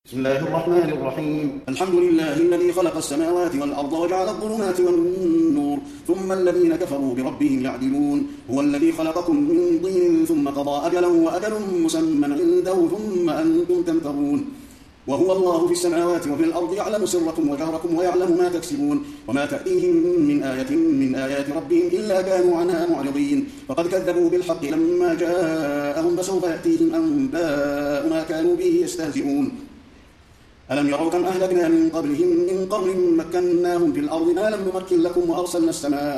بسم الله الرحمن الرحيم. الحمد لله الذي خلق السماوات والأرض وجعل الظلمات والنور ثم الذين كفروا بربهم يعدلون. هو الذي خلقكم من طين ثم قضى أجلا وأجل مسمى عنده ثم أنتم تمترون. وهو الله في السماوات وفي الأرض يعلم سركم وجهركم ويعلم ما تكسبون وما تأتيهم من آية من آيات ربهم إلا كانوا عنها معرضين. فقد كذبوا بالحق لما جاءهم فسوف يأتيهم أنباء ما كانوا به يستهزئون. ألم يروا كم أهلكنا من قبلهم من قرن مكناهم في الأرض ما لم نمكن لكم وأرسلنا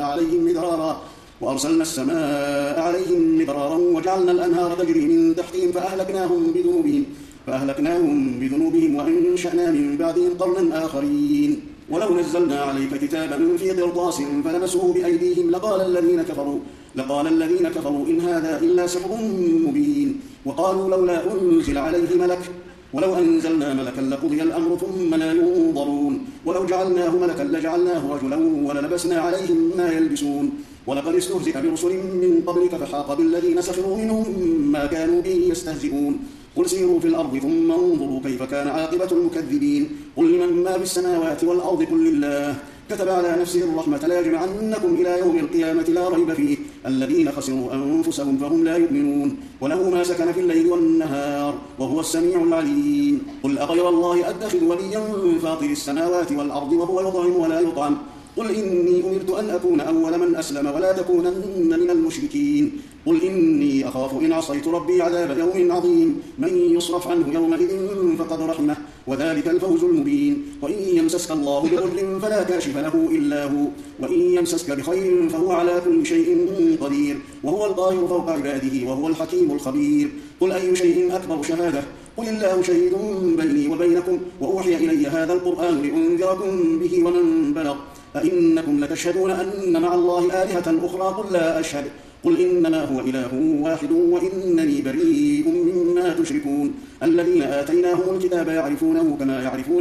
السماء عليهم مدرارا وجعلنا الأنهار تجري من تحتهم فأهلكناهم بذنوبهم وأنشأنا من بعدهم قرنا آخرين. ولو نزلنا عليك كتابا في قرطاس فلمسوه بأيديهم لقال الذين كفروا إن هذا إلا سحر مبين. وقالوا لولا أنزل عليه ملك ولو أنزلنا ملكا لقضي الأمر ثم لا ينظرون. ولو جعلناه ملكا لجعلناه رجلا وللبسنا عليهم ما يلبسون. ولقد استهزئ برسل من قبلك فحاق بالذين سخروا منهم ما كانوا به يستهزئون. قل سيروا في الأرض ثم انظروا كيف كان عاقبة المكذبين. قل لمن ما في السماوات والأرض قل لله كتب على نفسه الرحمة ليجمعنكم إلى يوم القيامة لا ريب فيه الذين خسروا أنفسهم فهم لا يؤمنون. وله ما سكن في الليل والنهار وهو السميع العليم. قل أغير الله أتخذ وليا فاطر السماوات والأرض وهو يطعم ولا يطعم. قل إني أمرت أن أكون أول من أسلم ولا تكونن من المشركين. قل إني أخاف إن عصيت ربي عذاب يوم عظيم. من يصرف عنه يومئذ فقد رحمه وذلك الفوز المبين. وإن يمسسك الله بضر فلا كاشف له إلا هو وإن يمسسك بخير فهو على كل شيء قدير وهو القاهر فوق عباده وهو الحكيم الخبير. قل أي شيء أكبر شهادة قل الله شهيد بيني وبينكم وأوحي إلي هذا القرآن لأنذركم به ومن بلغ. أئنكم لتشهدون أن مع الله آلهة أخرى قل لا أشهد قل إنما هو إله واحد وإنني بريء مما تشركون. الذين آتيناهم الكتاب يعرفونه كما يعرفون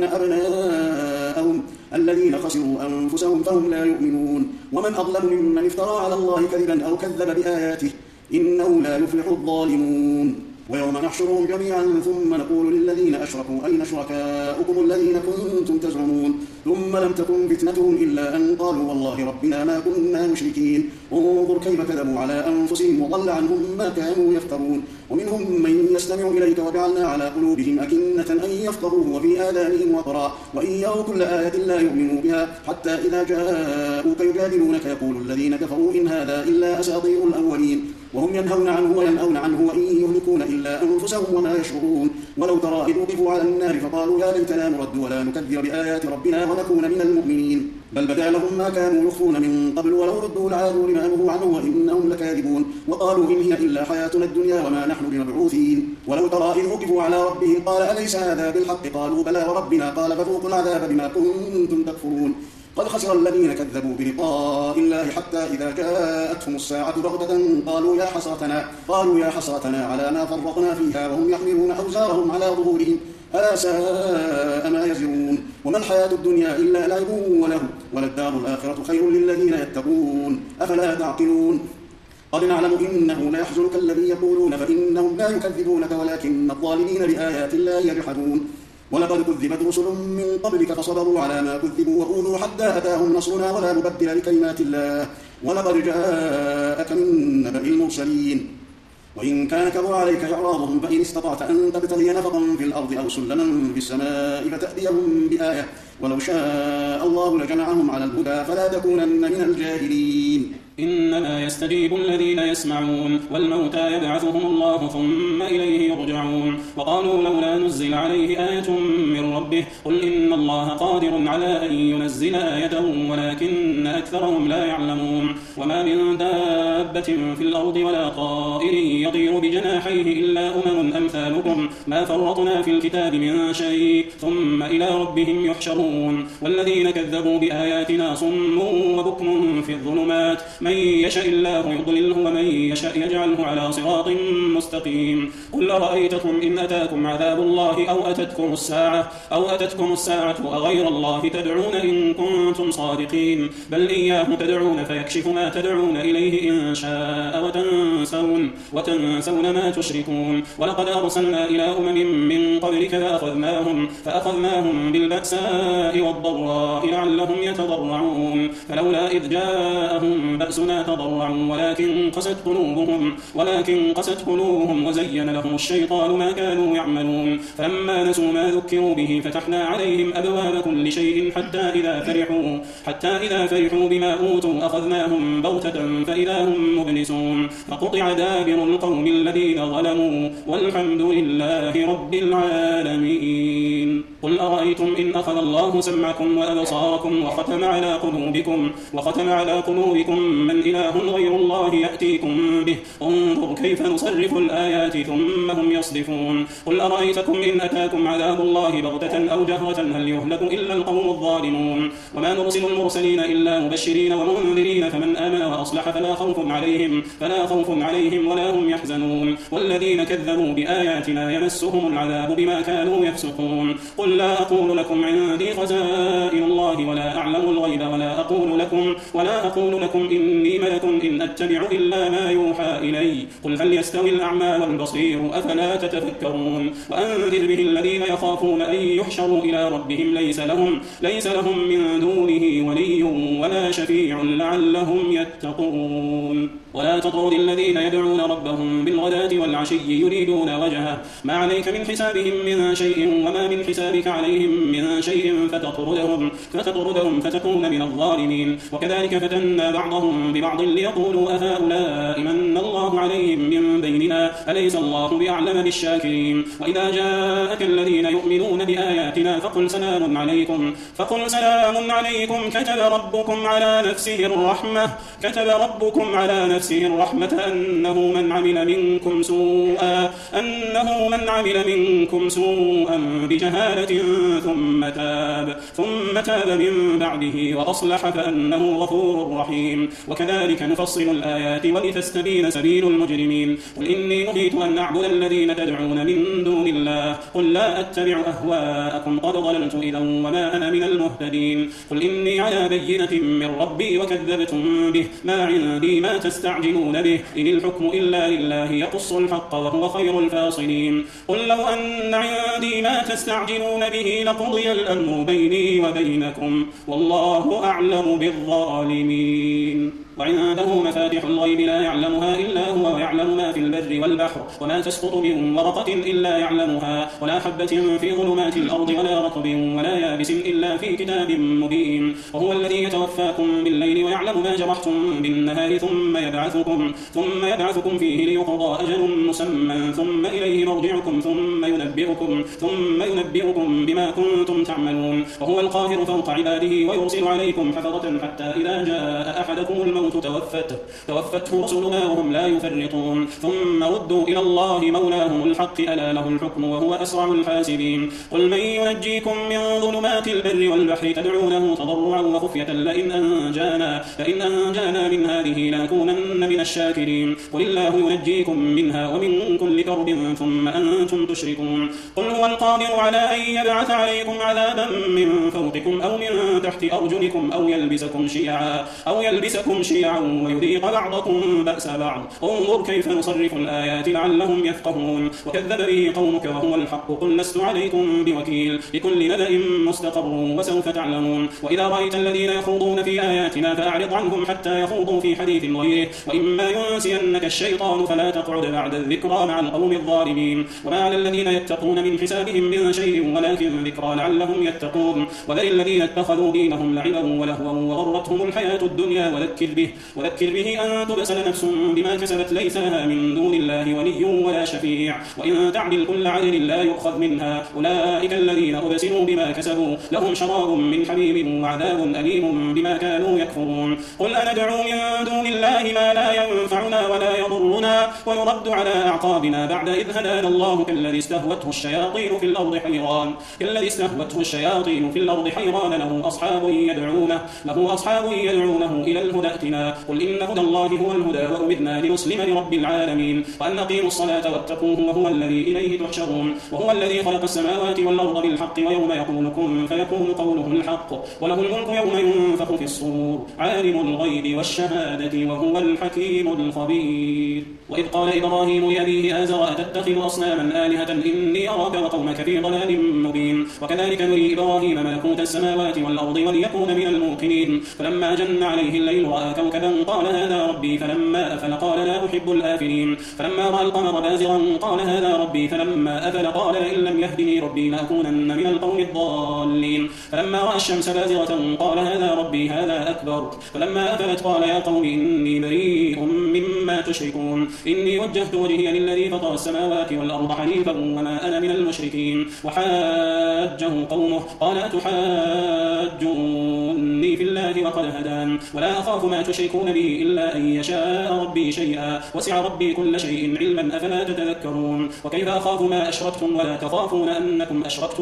أبناءهم الذين خسروا أنفسهم فهم لا يؤمنون. ومن أظلم ممن افترى على الله كذبا أو كذب بآياته إنه لا يفلح الظالمون. ويوم نحشرهم جميعا ثم نقول للذين أشركوا أين شركاؤكم الذين كنتم تزعمون ثم لم تكن فتنتهم إلا أن قالوا والله ربنا ما كنا مشركين. انظر كيف كذبوا على أنفسهم وضل عنهم ما كانوا يفترون. ومنهم من يستمع إليك وجعلنا على قلوبهم أكنة أن يفقهوه وفي آذانهم وقرا وإن يروا كل آية لا يؤمنوا بها حتى إذا جاءوك يجادلونك يقول الذين كفروا إن هذا إلا أساطير الأولين. وهم ينهون عنه وينأون عنه وإن يهلكون إلا أنفسهم وما يشعرون. ولو ترى إذ وقفوا على النار فقالوا يا ليتنا نرد ولا نكذب بآيات ربنا ونكون من المؤمنين بل بدا لهم ما كانوا يخفون من قبل ولو ردوا لعادوا لما نهوا عنه وإنهم لكاذبون. وقالوا إن هي إلا حياتنا الدنيا وما نحن بمبعوثين. ولو ترى إذ وقفوا على ربهم قال أليس هذا بالحق قالوا بلى وربنا قال فذوقوا العذاب بما كنتم تكفرون. قد خسر الذين كذبوا بلقاء الله حتى إذا جاءتهم الساعة بغتة قالوا يا حسرتنا على ما فرطنا فيها وهم يحملون أوزارهم على ظهورهم ألا ساء ما يزرون. وما الحياة الدنيا إلا لعب وله وللدار الآخرة خير للذين يتقون أفلا تعقلون. قد نعلم إنه لا يحزنك الذي يقولون فإنهم لا يكذبونك ولكن الظالمين بآيات الله يجحدون. ولقد كذبت رسل من قبلك فصبروا على ما كذبوا وأوذوا حتى أتاهم نصرنا ولا مبدل لكلمات الله ولقد جاءك من نبأ المرسلين. وإن كان كبر عليك إعراضهم فإن استطعت أن تبتغي نفقا في الأرض أو سلما في السماء فتأتيهم بآية ولو شاء الله لجمعهم على الهدى فلا تكونن من الجاهلين. إنما يستجيب الذين يسمعون والموتى يبعثهم الله ثم إليه يرجعون. وقالوا لولا نزل عليه آية من ربه قل إن الله قادر على أن ينزل آية ولكن أكثرهم لا يعلمون. وما من دابة في الأرض ولا طائر يطير بجناحيه إلا أمم أمثالكم ما فرطنا في الكتاب من شيء ثم إلى ربهم يحشرون. يبصرون والذين كذبوا بآياتنا صم وبكم في الظلمات من يشاء الله يضلله ومن يشاء يجعله على صراط مستقيم قل أرأيتكم إن أتاكم عذاب الله أو أتتكم الساعة أغير الله تدعون إن كنتم صادقين بل إياه تدعون فيكشف ما تدعون إليه إن شاء وتنسون ما تشركون ولقد أرسلنا إلى من قبلك فأخذناهم بالبأساء والضراء لعلهم يتضرعون فلولا إذ جاءهم بأسنا تضرعوا ولكن قست قلوبهم وزين لهم الشيطان ما كانوا يعملون فلما نسوا ما ذكروا به فتحنا عليهم أبواب كل شيء حتى إذا فرحوا بما أوتوا أخذناهم بغتة فإذا هم مبلسون فقطع دابر القوم الذين ظلموا والحمد لله رب العالمين قل أرأيتم إن أخذ الله سمعكم وأبصاركم وختم على قلوبكم من إله غير الله يأتيكم به انظر كيف نصرف الآيات ثم هم يصدفون قل أرأيتكم إن أتاكم عذاب الله بغتة أو جهرة هل يهلك إلا القوم الظالمون وما نرسل المرسلين إلا مبشرين ومنذرين فمن آمن وأصلح فلا خوف عليهم ولا هم يحزنون والذين كذبوا بآياتنا يمسهم العذاب بما كانوا يفسقون قل لا أقول لكم عندي خزائن الله ولا أعلم الغيب ولا أقول لكم إني ملك إن أتبع إلا ما يوحى إلي قل هل يستوي الأعمى والبصير أفلا تتفكرون وأنذر به الذين يخافون أن يحشروا إلى ربهم ليس لهم من دونه ولي ولا شفيع لعلهم يتقون ولا تطرد الذين يدعون ربهم بالغداة والعشي يريدون وجهه ما عليك من حسابهم من شيء وما من حسابك عليهم من شيء فتطردهم فتكون من الظالمين وكذلك فتنا بعضهم ببعض ليقولوا أهؤلاء من الله عليهم من بيننا أليس الله بأعلم بالشاكرين وإذا جاءك الذين يؤمنون بآياتنا فقل سلام عليكم كتب ربكم على نفسه الرحمة أنه من عمل منكم سوءا بجهالة ثم تاب من بعده وأصلح فأنه غفور رحيم وكذلك نفصل الآيات ولتستبين سبيل المجرمين قل إني نهيت أن أعبد الذين تدعون من دون الله قل لا أتبع أهواءكم قد ضللت إذا وما أنا من المهتدين قل إني على بينة من ربي وكذبتم به ما عندي ما تستعجلون به إن الحكم إلا لله يقص الحق وهو خير الفاصلين قل لو أن عندي ما تستعجلون به لقضي الأمر بيني وبينكم والله أعلم بالظالمين وعنده مفاتح الغيب لا يعلمها إلا هو ويعلم ما في البر والبحر وما تسقط من ورقة إلا يعلمها ولا حبة في ظلمات الأرض ولا رطب ولا يابس إلا في كتاب مبين وهو الذي يتوفاكم بالليل ويعلم ما جرحتم بالنهار ثم يبعثكم فيه ليقضى أجل مسمى ثم إليه مرجعكم ثم ينبئكم بما كنتم تعملون وهو القاهر فوق عباده ويرسل عليكم حفظة حتى إذا جاء أحدكم الموت توفته رسلنا وهم لا يفرطون ثم ردوا إلى الله مولاهم الحق ألا له الحكم وهو أسرع الحاسبين قل من ينجيكم من ظلمات البر والبحر تدعونه تضرعا وخفية لئن أنجانا من هذه لنكونن من الشاكرين قل الله ينجيكم منها ومن كل كرب ثم أنتم تشركون قل هو القادر على أن يبعث عليكم عذابا من فوقكم أو من تحت أرجلكم أو يلبسكم شيعا ويذيق بعضكم بأس بعض انظر كيف نصرف الآيات لعلهم يفقهون وكذب به قومك وهو الحق قل لست عليكم بوكيل لكل نبأ مستقر وسوف تعلمون وإذا رأيت الذين يخوضون في آياتنا فأعرض عنهم حتى يخوضوا في حديث غيره وإما ينسينك الشيطان فلا تقعد بعد الذكرى مع القوم الظالمين وما على الذين يتقون من حسابهم من شيء ولكن ذكرى لعلهم يتقون وذل الذين اتخذوا دينهم لعبا ولهوا وغرتهم الحياة الدنيا وذكر به أن تبسل نفس بما كسبت ليس لها من دون الله ولي ولا شفيع وإن تعدل كل عدل لا يؤخذ منها أولئك الذين أبسلوا بما كسبوا لهم شراب من حميم وعذاب أليم بما كانوا يكفرون قل أندعو من دون الله ما لا ينفعنا ولا يضرنا ونرد على أعقابنا بعد إذ هدانا الله كالذي استهوته الشياطين في الأرض كالذي استهوته الشياطين في الأرض حيران له أصحاب يدعونه إلى الهدى ائتنا. قل إن هدى الله هو الهدى وأمرنا لنسلم لرب العالمين وأن أقيموا الصلاة واتقوه وهو الذي إليه تحشرون. وهو الذي خلق السماوات والأرض بالحق ويوم يقول كن فيكون قوله الحق وله الملك يوم ينفخ في الصور عالم الغيب والشهادة وهو الحكيم الخبير. وإذ قال إبراهيم لأبيه آزر أتتخذ أصناما آلهة إني أراك وقومك في ضلال مبين. وكذلك نري إبراهيم ملكوت السماوات والأرض وليكون من الموقنين. فلما جن عليه الليل رأى كوكبا قال هذا ربي فلما أفل قال لا أحب الآفلين. فلما رأى القمر بازغا قال هذا ربي فلما أفل قال لئن لم يهدني ربي لأكونن من القوم الضالين. فلما رأى الشمس بازغة قال هذا ربي هذا أكبر. فلما أفلت قال يا قوم إني بريء مما تشركون إني وجهت وجهي للذي فطر السماوات والأرض حنيفا وما أنا من المشركين. وحاجه قومه قال أتحاجوني في الله وقد هدان ولا أخاف ما تشركون به إلا أن يشاء ربي شيئا وسع ربي كل شيء علما أفلا تتذكرون. وكيف أخاف ما أشركتم ولا تخافون أنكم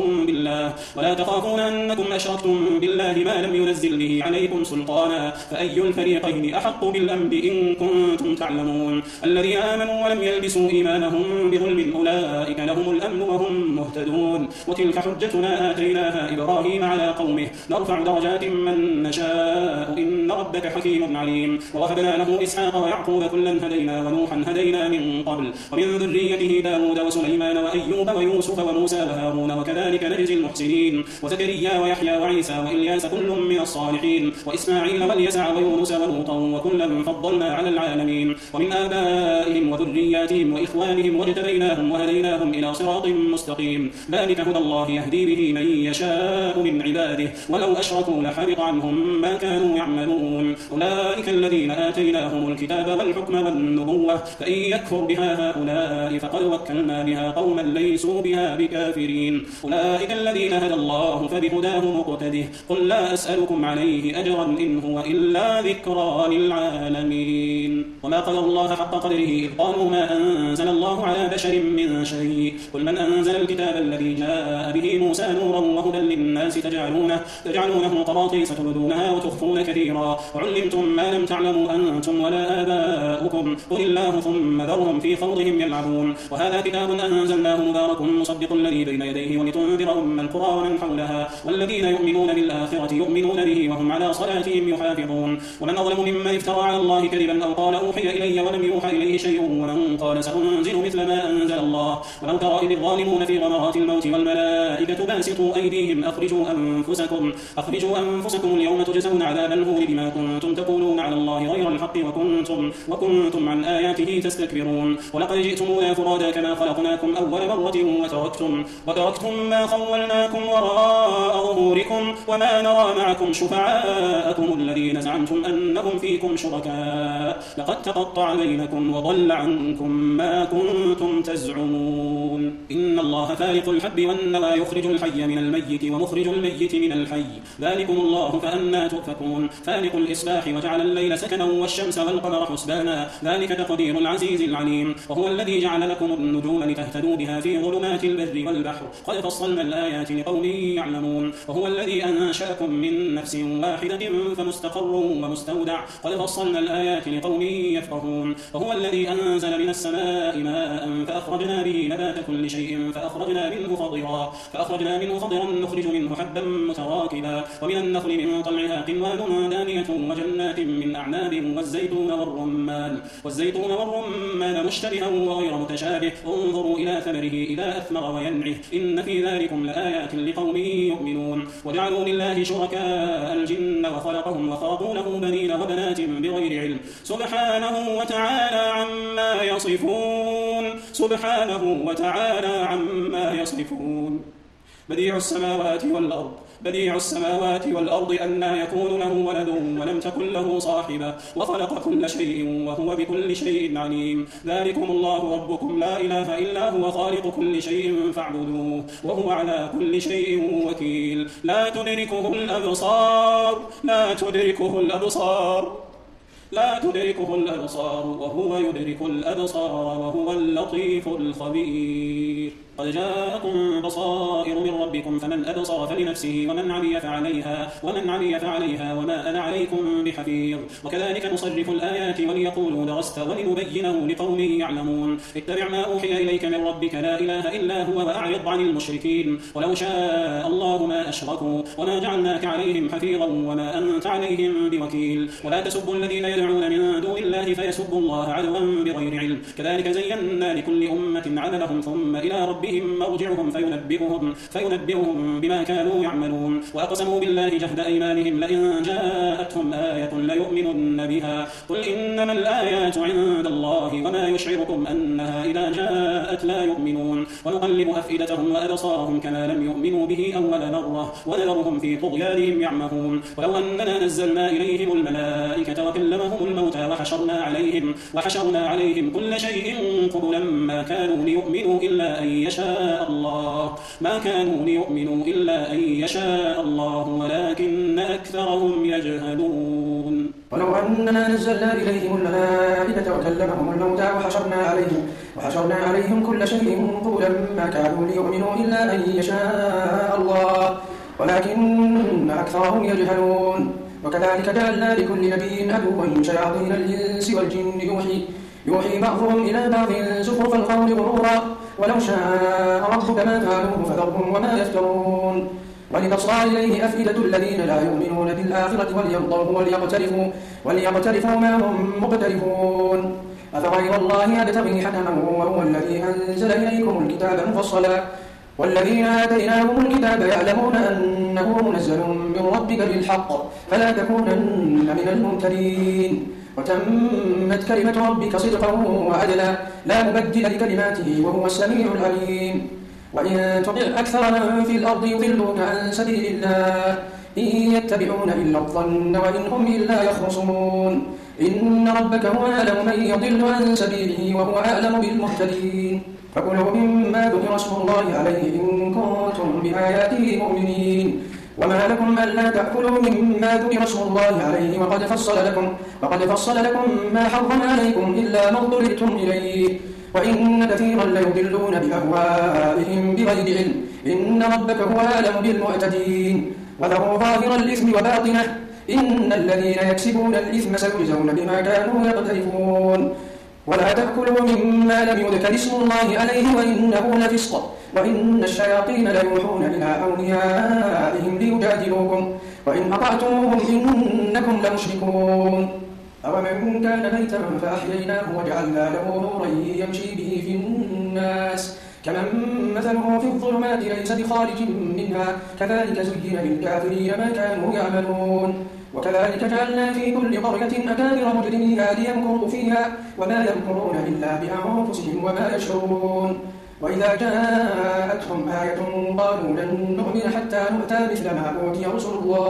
أشركتم بالله ما لم ينزل به عليكم سلطانا فأي الفريقين أحق بالأمن إن كنتم تعلمون. الذين آمنوا ولم يلبسوا إيمانهم بظلم أولئك لهم الأمن وهم مهتدون. وتلك حجتنا آتيناها إبراهيم على قومه نرفع درجات من نشاء إن ربك حكيم عليم. ووهبنا له إسحاق ويعقوب كلا هدينا ونوحا هدينا من قبل ومن ذريته داود وسليمان وأيوب ويوسف وموسى وهارون وكذلك نجزي المحسنين. وزكريا ويحيى وعيسى وإلياس كل من الصالحين وإسماعيل واليسع ويونس ولوطا وكلا فضلنا على العالمين. ومن آبائهم وذرياتهم وإخوانهم واجتبيناهم وهديناهم إلى صراط مستقيم. ذلك هدى الله يهدي به من يشاء من عباده ولو أشركوا لحبط عنهم ما كانوا يعملون. أولئك الذين آتيناهم الكتاب والحكم والنبوة فإن يكفر بها هؤلاء فقد وكلنا بها قوما ليسوا بها بكافرين. أولئك الذين هدى الله فبهداه مقتده. قل لا أسألكم عليه أجرا إن هو إلا ذكرى للعالمين. وما قدر الله حق قدره إذ قالوا ما أنزل الله على بشر من شيء. قل من أنزل الكتاب الذي جاء به موسى نورا وهدى للناس تجعلونه قراطيس تبدونها وتخفون كثيرا وعلمتم ما لم تعلموا أنتم ولا آباؤكم قل الله ثم ذرهم في خوضهم يلعبون. وهذا كتاب أنزلناه مبارك مصدق الذي بين يديه ولتنذر أم القرى ومن حولها والذين يؤمنون بالآخرة يؤمنون به وهم على صلاتهم يحافظون. ومن أظلم ممن افترى على الله كذبا أو قال أوحي إلي ولم يوحى إليه شيء ومن قال سأنزل مثل ما أنزل الله. ولو ترى إذ الظالمون في غمرات الموت والملائكة باسطوا أيديهم أخرجوا أنفسكم اليوم تجزون عذاب الهون بما كنتم تقولون على الله غير الحق وكنتم عن آياته تستكبرون. ولقد جئتمونا فرادا كما خلقناكم أول مرة وتركتم ما خولناكم وراء ظهوركم وما نرى معكم شفعاءكم الذين زعمتم أنهم فيكم شركاء لقد تقطع بينكم وضل عنكم ما كنتم تزعمون. إن الله فالق الحب والنوى يخرج الحي من الميت ومخرج الميت من الحي ذلكم الله فأنى تؤفكون. فالق الإصباح وجعل الليل سكنا والشمس والقمر حسبانا ذلك تقدير العزيز العليم. وهو الذي جعل لكم النجوم لتهتدوا بها في ظلمات البر والبحر قد فصلنا الآيات لقوم يعلمون. وهو الذي أنشأكم من نفس واحدة فمستقر ومستودع قد فصلنا الآيات لقوم يفقهون. وهو الذي أنزل من السماء ماء فأخرجنا به نبات كل شيء فأخرجنا منه خضرا نخرج منه حبا متراكبا ومن النخل من طلعها قنوان دانية وجنات من أعناب والزيتون والرمان مشتبها وغير متشابه انظروا إلى ثمره إذا أثمر وينعه إن في ذلكم لآيات لقوم يؤمنون. وجعلوا لله شركاء الجن وخلقهم وخرقوا له بنين وبنات بغير علم سبحانه وتعالى عما يصفون. بديع السماوات والأرض أنى يكون له ولد ولم تكن له صاحبة وخلق كل شيء وهو بكل شيء عليم. ذلكم الله ربكم لا إله إلا هو خالق كل شيء فاعبدوه وهو على كل شيء وكيل. لا تدركه الأبصار لا تدركه الأبصار وهو يدرك الأبصار وهو اللطيف الخبير. قد جاءكم بصائر من ربكم فمن أبصر فلنفسه ومن عمي فعليها وما أنا عليكم بحفيظ. وكذلك نصرف الآيات وليقولوا درست ولنبينه لقوم يعلمون. اتبع ما أوحي إليك من ربك لا إله إلا هو وأعرض عن المشركين. ولو شاء الله ما أشركوا وما جعلناك عليهم حفيظا وما أنت عليهم بوكيل. ولا تسبوا الذين يدعون من دون الله فيسبوا الله عدوا بغير علم. كذلك زينا لكل أمة عملهم ثم إلى ربهم مرجعهم فينبئهم بما كانوا يعملون. وأقسموا بالله جهد أيمانهم لئن جاءتهم آية ليؤمنن بها. قل إنما الآيات عند الله وما يشعركم أنها إذا جاءت لا يؤمنون. ونقلب أفئدتهم وأبصارهم كما لم يؤمنوا به أول مرة ونذرهم في طغيانهم يعمهون. ولو أننا نزلنا إليهم الملائكة وكلمهم الموتى وحشرنا عليهم كل شيء قبلا ما كانوا ليؤمنوا إلا أن يشاء الله ولكن أكثرهم يجهلون. ولو أننا نزلنا إليهم الملائكة وكلمهم الموتى وحشرنا عليهم كل شيء قبلا ما كانوا ليؤمنوا إلا أن يشاء الله ولكن أكثرهم يجهلون. وكذلك جعلنا لكل نبي عدوا شياطين الإنس والجن يوحي بعضهم إلى بعض زخرف القول غرورا ولو شاء ربك ما فعلوه فذرهم وما يفترون. ولتصغى إليه أفئدة الذين لا يؤمنون بالآخرة وليرضوا وليقترفوا ما هم مقترفون. أفغير الله يبتغي حكما وهو الذي أنزل إليكم الكتاب مفصلا والذين آتيناهم الكتاب يعلمون أنه منزل من ربك بالحق فلا تكونن من الممترين. وتمت كلمة ربك صدقا وعدلا لا مبدل لكلماته وهو السميع العليم. وإن تطع أكثر من في الأرض يضلوك عن سبيل الله إن يتبعون إلا الظن وإن هم إلا يخرصون. إن ربك هو أعلم من يضل عن سبيله وهو أعلم بالمهتدين. فكلوا مما ذكر اسم الله عليه إن كنتم بآياته مؤمنين. وما لكم ألا تأكلوا مما ذكر اسم الله عليه وقد فصل لكم ما حرم عليكم إلا ما اضطررتم إليه وإن كثيرا ليضلون بأهوائهم بغير علم. إن ربك هو أعلم بالمعتدين. وذروا ظاهر الإثم وباطنه إن الذين يكسبون الإثم سيجزون بما كانوا يقترفون. ولا تأكلوا مما لم يذكر اسم الله عليه وإنه لفسق وإن الشياطين ليوحون إلى أوليائهم ليجادلوكم وإن أطعتموهم إنكم لمشركون. أومن كان ميتا فأحييناه وجعلنا له نورا يمشي به في الناس كمن مثله في الظلمات ليس بخارج منها كذلك زين للكافرين ما كانوا يعملون. وكذلك جعلنا في كل قرية أكابر مجرميها ليمكروا فيها وما يمكرون إلا بأنفسهم وما يشعرون. وإذا جاءتهم آية قالوا لن نؤمن حتى نؤتى مثل ما أوتي رسل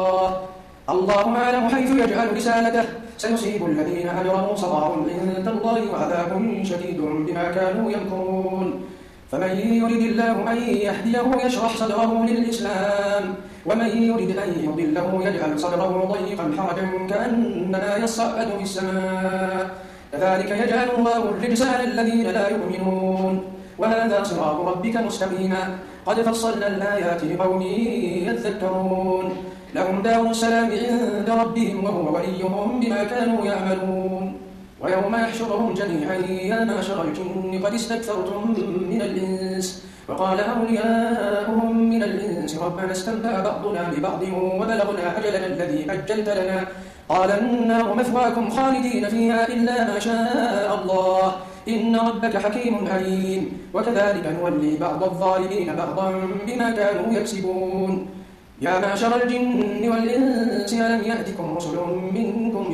الله أعلم حيث يجعل رسالته سيصيب الذين أجرموا صغار عند الله وعذاب شديد بما كانوا يمكرون. فمن يرد الله أن يهديه يشرح صدره للإسلام ومن يرد أن يضله يجعل صدره ضيقا حرجا كأنما يصعد في السماء كذلك يجعل الله الرجس على الذين لا يؤمنون. وهذا صراط ربك مستقيما قد فصلنا الآيات لقوم يذكرون. لهم دار السلام عند ربهم وهو وليهم بما كانوا يعملون. ويوم يحشرهم جميعا يا معشر الجن قد استكثرتم من الإنس وقال أولياؤهم من الإنس ربنا استمتع بعضنا ببعض وبلغنا أجلنا الذي أجلت لنا قال النار مثواكم خالدين فيها إلا ما شاء الله إن ربك حكيم عليم. وكذلك نولي بعض الظالمين بعضا بما كانوا يكسبون. يا معشر الجن والإنس ألم يأتكم رسل منكم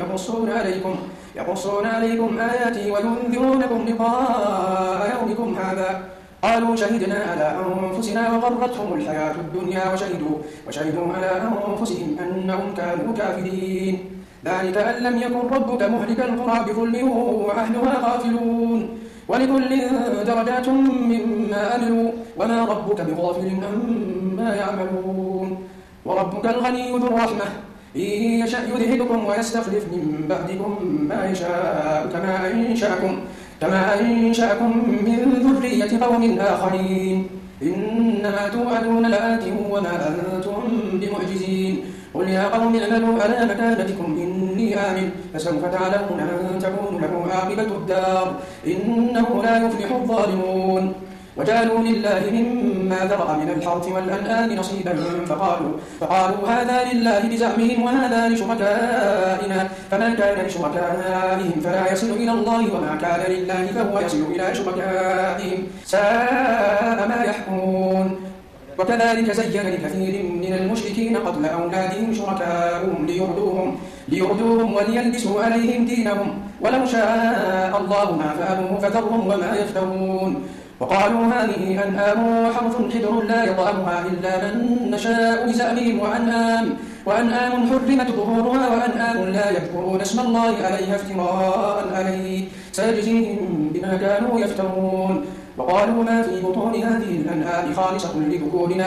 يقصون عليكم آياتي وينذرونكم لقاء يومكم هذا قالوا شهدنا على أنفسنا وغرتهم الحياة الدنيا وشهدوا على أنفسهم أنهم كانوا كافرين. ذلك أن لم يكن ربك مهلك القرى بظلم وأهلها غافلون ولكل درجات مما عملوا وما ربك بغافل عما يعملون. وربك الغني ذو الرحمة إن يشأ يذهبكم ويستخلف من بعدكم ما يشاء كما أنشأكم من ذرية قوم آخرين إنما توعدون لآت وما أنتم بمعجزين قل يا قوم اعملوا على مكانتكم إني آمن فسوف تعلمون من تكون له عاقبة الدار إنه لا يفلح الظالمون وجعلوا لله مما ذرأ من الحرث والأنعام نصيبا فقالوا هذا لله بزعمهم وهذا لشركائنا فما كان لشركائهم فلا يصل إلى الله وما كان لله فهو يصل إلى شركائهم ساء ما يحكمون وكذلك زين لكثير من المشركين قتل أولادهم شركاؤهم ليردوهم وليلبسوا عليهم دينهم ولو شاء الله ما فعلوه فذرهم وما يفترون وقالوا هذه أنعام وحرث حجر لا يطعمها إلا من نشاء بزعمهم وأنعام حرمت ظهورها وأنعام لا يذكرون اسم الله عليها افتراء عليه سيجزيهم بما كانوا يفترون وقالوا ما في بطون هذه الأنعام خالصة لذكورنا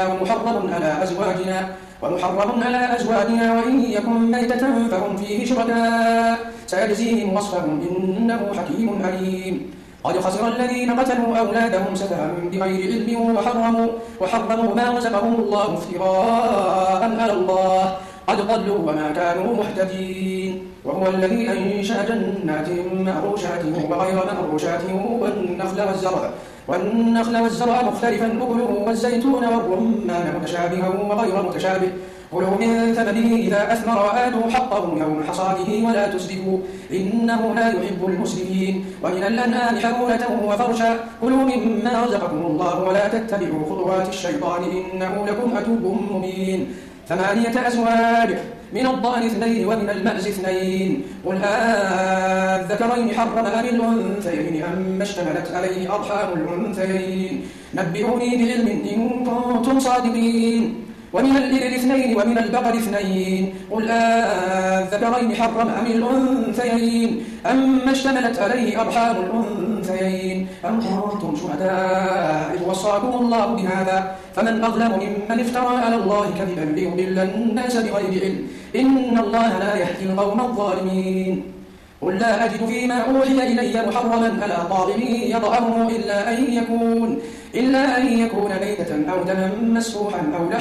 ومحرم على أزواجنا وإن يكن ميتة فهم فيه شركاء سيجزيهم وصفهم إنه حكيم عليم قد خسر الذين قتلوا أولادهم سفها بغير علم وحرموا ما رزقهم الله افتراء على الله قد ضلوا وما كانوا مهتدين وهو الذي أنشأ جنات معروشات وغير معروشات والنخل والزرع مختلفا أكله والزيتون والرمان متشابها وغير متشابه كلوا من ثمره إذا أثمر وآتوا حقه يوم حصاده ولا تسرفوا إنه لا يحب المسرفين ومن الأنعام حمولة وفرشا كلوا مما رزقكم الله ولا تتبعوا خطوات الشيطان إنه لكم عدو مبين 8 أزواج من الضأن 2 ومن المعز 2 قل الذكرين حرم أم الأنثيين أما اشتملت عليه أرحام الأنثيين نبئوني بعلم إن كنتم صادقين ومن الإبل 2 ومن البقر 2 قل الذكرين حرم أم الأنثيين أما اشتملت عليه أرحام الأنثيين أم كنتم شهداء إذ وصاكم الله بهذا فمن أظلم ممن افترى على الله كذبا ليضل الناس بغير علم إن الله لا يهدي القوم الظالمين قل لا أجد فيما أوحي إلي محرما على طاعم يطعمه إلا أن يكون ميتة أو دما مسفوحا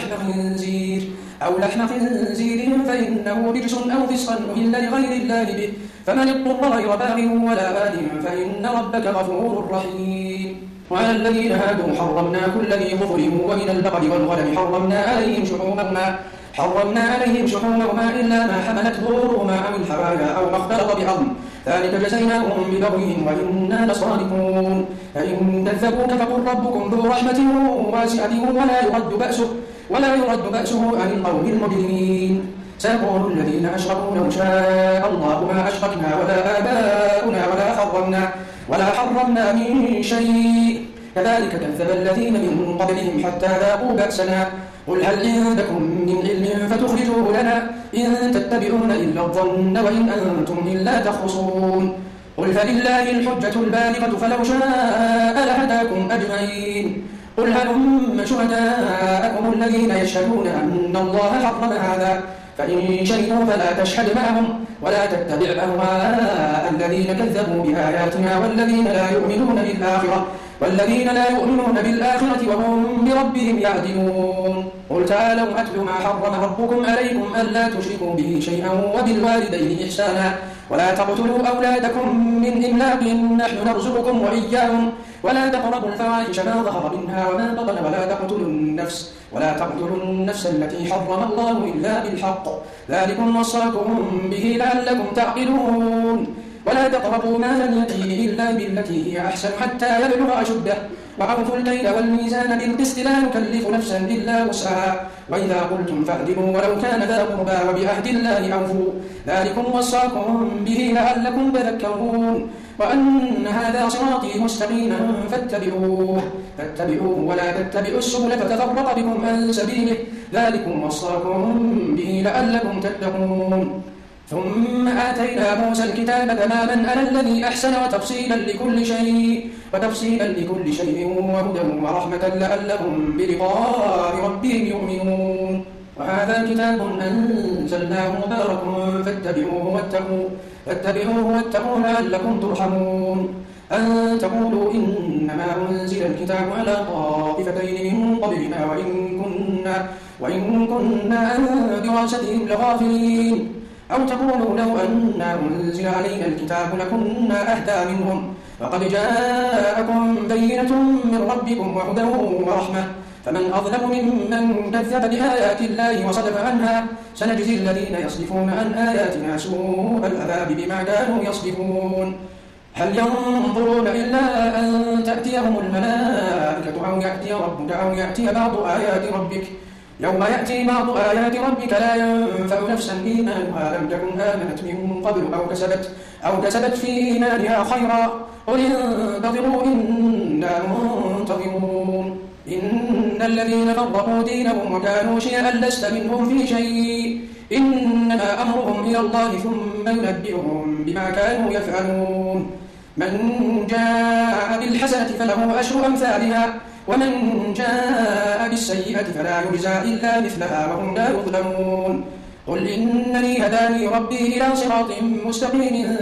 أو لحم خنزير فإنه رجس أو فسقا أهل لغير الله به فمن اضطر غير باغ ولا آد فإن ربك غفور رحيم وعلى الذين هادوا حرمنا كل ذي ظفر ومن البقر والغنم حرمنا عليهم شحومهما إلا ما حملت ظهورهما أو الحوايا أو ما اختلط بعظم ذلك جزيناهم ببغيهم وإنا لصادقون فإن كذبوك فقل ربكم ذو رحمة واسعة ولا يرد بأسه عن القوم المجرمين سيقول الذين أشركوا لو شاء الله ما أشركنا ولا آباؤنا ولا حرمنا من شيء كذلك كذب الذين من قبلهم حتى ذاقوا بأسنا قل هل عندكم من علم فتخرجوه لنا إن تتبعون إلا الظن وإن أنتم إلا تخرصون قل فلله الحجة البالغة فلو شاء لهداكم أجمعين قل هلم شهداءكم الذين يشهدون أن الله حرم هذا فإن شهدوا فلا تشهد معهم ولا تتبع أهواء الذين كذبوا بآياتنا والذين لا يؤمنون بالآخرة وهم بربهم يعدلون قل تعالوا أتل ما حرم ربكم عليكم ألا تشركوا به شيئا وبالوالدين إحسانا ولا تقتلوا أولادكم من إملاق نحن نرزقكم وإياهم ولا تقربوا الفواحش ما ظهر منها وما بطن ولا تقتلوا النفس التي حرم الله إلا بالحق ذلكم وصاكم به لعلكم تعقلون ولا تقربوا مال اليتيم إلا بالتي هي أحسن حتى يبلغ أشده وأوفوا الكيل والميزان بالقسط لا نكلف نفسا إلا وسعها وإذا قلتم فاعدلوا ولو كان ذا قربى وبعهد الله أوفوا ذلكم وصاكم به لعلكم تذكرون وأن هذا صراطي مستقيما فاتبعوه ولا تتبعوا السبل فتفرق بكم عن سبيله ذلكم وصاكم به لعلكم تتقون ثم آتينا موسى الكتاب تماما على الذي أحسن وتفصيلا لكل شيء وهدى ورحمة لعلهم بلقاء ربهم يؤمنون وهذا كتاب أنزلناه مبارك فاتبعوه واتقوا لعلكم ترحمون. أن تقولوا إنما أنزل الكتاب على طائفتين من قبلنا وإن كنا عن دراستهم لغافلين. أو تقولوا لو أنا أنزل علينا الكتاب لكنا أهدى منهم. فقد جاءكم بينة من ربكم وهدى ورحمة. فمن أظلم ممن كذب بآيات الله وصدف عنها. سنجزي الذين يصدفون عن آياتنا سوء العذاب بما كانوا يصدفون. هل ينظرون إلا أن تأتيهم الملائكة أو يأتي ربك أو يأتي بعض آيات ربك. يوم يأتي بعض آيات ربك لا ينفع نفسا إيمانها لم تكن آمنت من قبل أو كسبت في إيمانها خيرا. قل انتظروا إنا منتظرون. إن الذين فرقوا دينهم وكانوا شيعا لست منهم في شيء إنما أمرهم إلى الله ثم ينبئهم بما كانوا يفعلون. من جاء بالحسنة فله أشر أمثالها ومن جاء بالسيئة فلا يجزى إلا مثلها وهم لا يظلمون. قل إنني هداني ربي إلى صراط مستقيم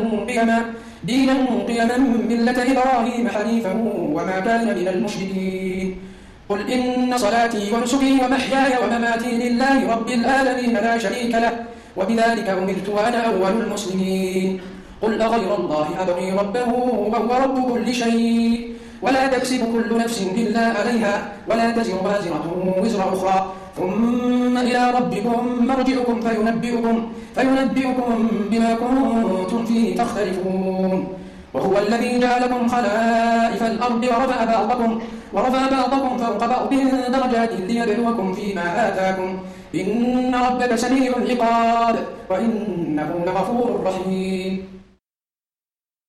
دينا قيما ملة إبراهيم حنيفا وما كان من المشركين. قل إن صلاتي ونسكي ومحياي ومماتي لله رب العالمين لا شريك له وبذلك أمرت وأنا أول المسلمين. قل أغير الله أبغي ربه وهو رب كل شيء ولا تكسب كل نفس إلا عليها ولا تزر وازرة وزر أخرى ثم إلى ربكم مرجعكم فينبئكم بما كنتم فيه تختلفون. وهو الذي جعلكم خلائف الأرض ورفع بعضكم فوق بعض درجات ليبلوكم فيما آتاكم إن ربك سريع العقاب وإنه لغفور رحيم.